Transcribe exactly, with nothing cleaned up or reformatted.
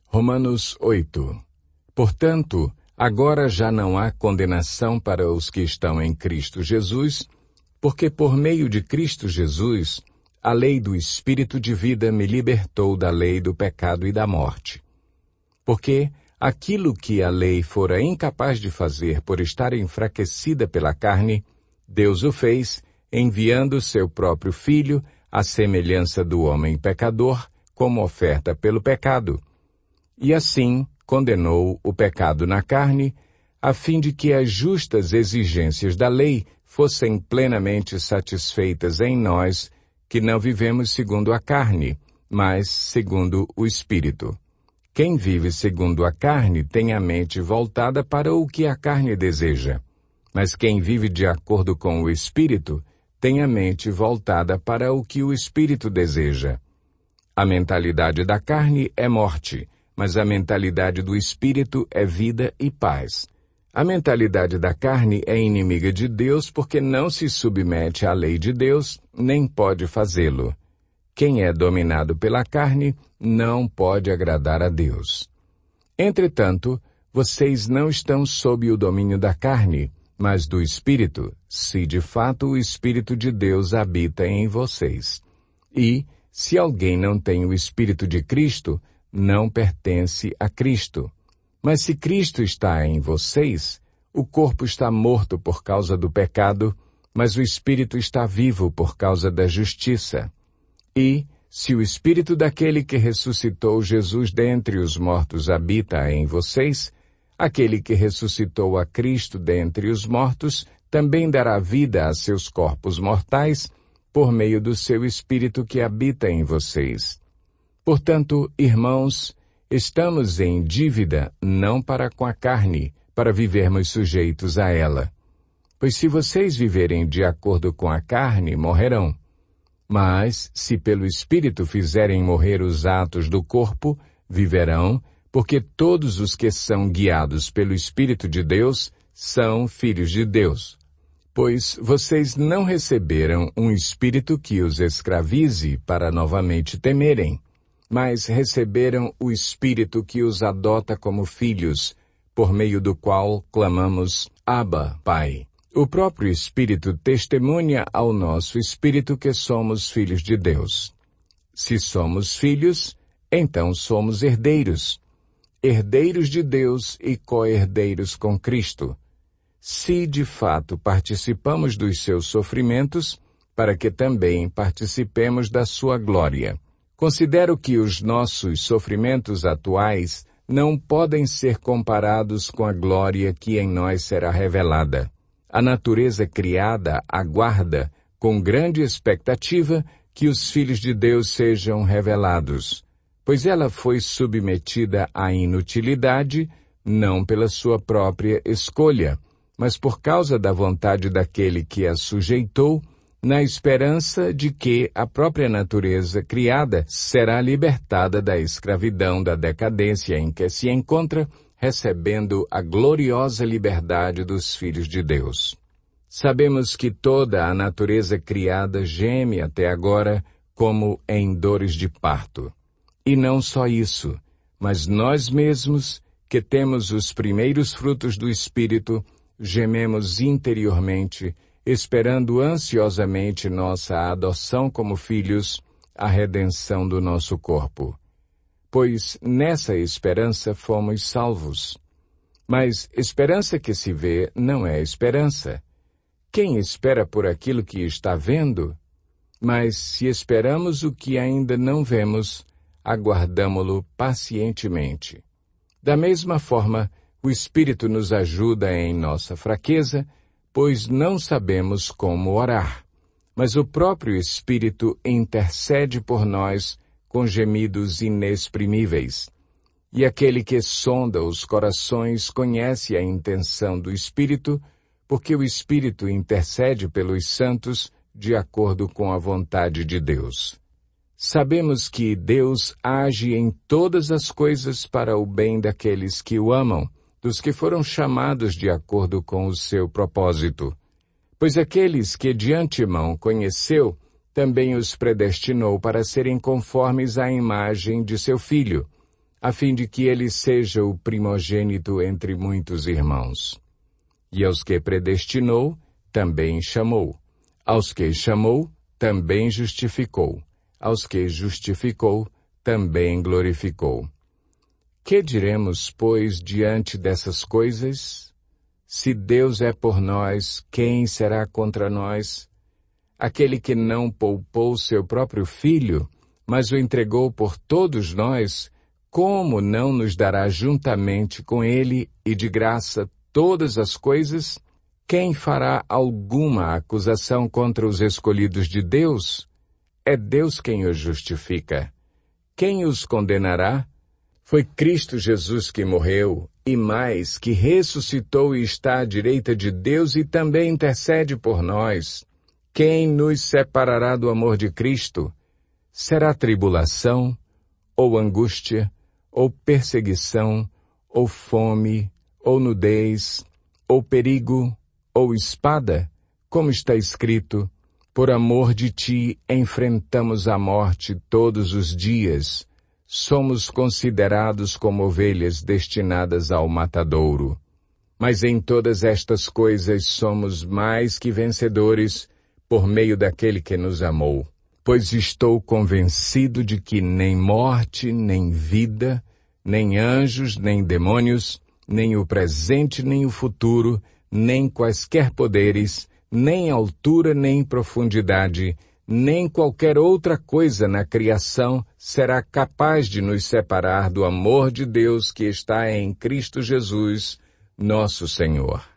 Romanos oito. Portanto, agora já não há condenação para os que estão em Cristo Jesus, porque por meio de Cristo Jesus, a lei do Espírito de vida me libertou da lei do pecado e da morte. Porque aquilo que a lei fora incapaz de fazer por estar enfraquecida pela carne, Deus o fez, enviando seu próprio Filho, à semelhança do homem pecador, como oferta pelo pecado. E assim condenou o pecado na carne, a fim de que as justas exigências da lei fossem plenamente satisfeitas em nós, que não vivemos segundo a carne, mas segundo o Espírito. Quem vive segundo a carne tem a mente voltada para o que a carne deseja, mas quem vive de acordo com o Espírito tem a mente voltada para o que o Espírito deseja. A mentalidade da carne é morte, mas a mentalidade do Espírito é vida e paz. A mentalidade da carne é inimiga de Deus porque não se submete à lei de Deus, nem pode fazê-lo. Quem é dominado pela carne não pode agradar a Deus. Entretanto, vocês não estão sob o domínio da carne, mas do Espírito, se de fato o Espírito de Deus habita em vocês. E, se alguém não tem o Espírito de Cristo, não pertence a Cristo. Mas se Cristo está em vocês, o corpo está morto por causa do pecado, mas o Espírito está vivo por causa da justiça. E, se o Espírito daquele que ressuscitou Jesus dentre os mortos habita em vocês, aquele que ressuscitou a Cristo dentre os mortos também dará vida a seus corpos mortais por meio do seu Espírito que habita em vocês. Portanto, irmãos, estamos em dívida não para com a carne, para vivermos sujeitos a ela. Pois se vocês viverem de acordo com a carne, morrerão. Mas, se pelo Espírito fizerem morrer os atos do corpo, viverão, porque todos os que são guiados pelo Espírito de Deus são filhos de Deus. Pois vocês não receberam um espírito que os escravize para novamente temerem, mas receberam o Espírito que os adota como filhos, por meio do qual clamamos, Abba, Pai. O próprio Espírito testemunha ao nosso espírito que somos filhos de Deus. Se somos filhos, então somos herdeiros, herdeiros de Deus e co-herdeiros com Cristo. Se de fato participamos dos seus sofrimentos, para que também participemos da sua glória. Considero que os nossos sofrimentos atuais não podem ser comparados com a glória que em nós será revelada. A natureza criada aguarda, com grande expectativa, que os filhos de Deus sejam revelados, pois ela foi submetida à inutilidade, não pela sua própria escolha, mas por causa da vontade daquele que a sujeitou, na esperança de que a própria natureza criada será libertada da escravidão da decadência em que se encontra, recebendo a gloriosa liberdade dos filhos de Deus. Sabemos que toda a natureza criada geme até agora como em dores de parto. E não só isso, mas nós mesmos, que temos os primeiros frutos do Espírito, gememos interiormente, esperando ansiosamente nossa adoção como filhos, a redenção do nosso corpo. Pois nessa esperança fomos salvos. Mas esperança que se vê não é esperança. Quem espera por aquilo que está vendo? Mas se esperamos o que ainda não vemos, aguardamo-lo pacientemente. Da mesma forma, o Espírito nos ajuda em nossa fraqueza, pois não sabemos como orar. Mas o próprio Espírito intercede por nós com gemidos inexprimíveis. E aquele que sonda os corações conhece a intenção do Espírito, porque o Espírito intercede pelos santos de acordo com a vontade de Deus. Sabemos que Deus age em todas as coisas para o bem daqueles que o amam, dos que foram chamados de acordo com o seu propósito. Pois aqueles que de antemão conheceu, também os predestinou para serem conformes à imagem de seu Filho, a fim de que ele seja o primogênito entre muitos irmãos. E aos que predestinou, também chamou. Aos que chamou, também justificou. Aos que justificou, também glorificou. Que diremos, pois, diante dessas coisas? Se Deus é por nós, quem será contra nós? Aquele que não poupou seu próprio filho, mas o entregou por todos nós, como não nos dará juntamente com ele e de graça todas as coisas? Quem fará alguma acusação contra os escolhidos de Deus? É Deus quem os justifica. Quem os condenará? Foi Cristo Jesus que morreu, e mais, que ressuscitou e está à direita de Deus e também intercede por nós. Quem nos separará do amor de Cristo? Será tribulação, ou angústia, ou perseguição, ou fome, ou nudez, ou perigo, ou espada? Como está escrito, por amor de ti enfrentamos a morte todos os dias. Somos considerados como ovelhas destinadas ao matadouro. Mas em todas estas coisas somos mais que vencedores por meio daquele que nos amou. Pois estou convencido de que nem morte, nem vida, nem anjos, nem demônios, nem o presente, nem o futuro, nem quaisquer poderes, nem altura, nem profundidade, nem qualquer outra coisa na criação será capaz de nos separar do amor de Deus que está em Cristo Jesus, nosso Senhor.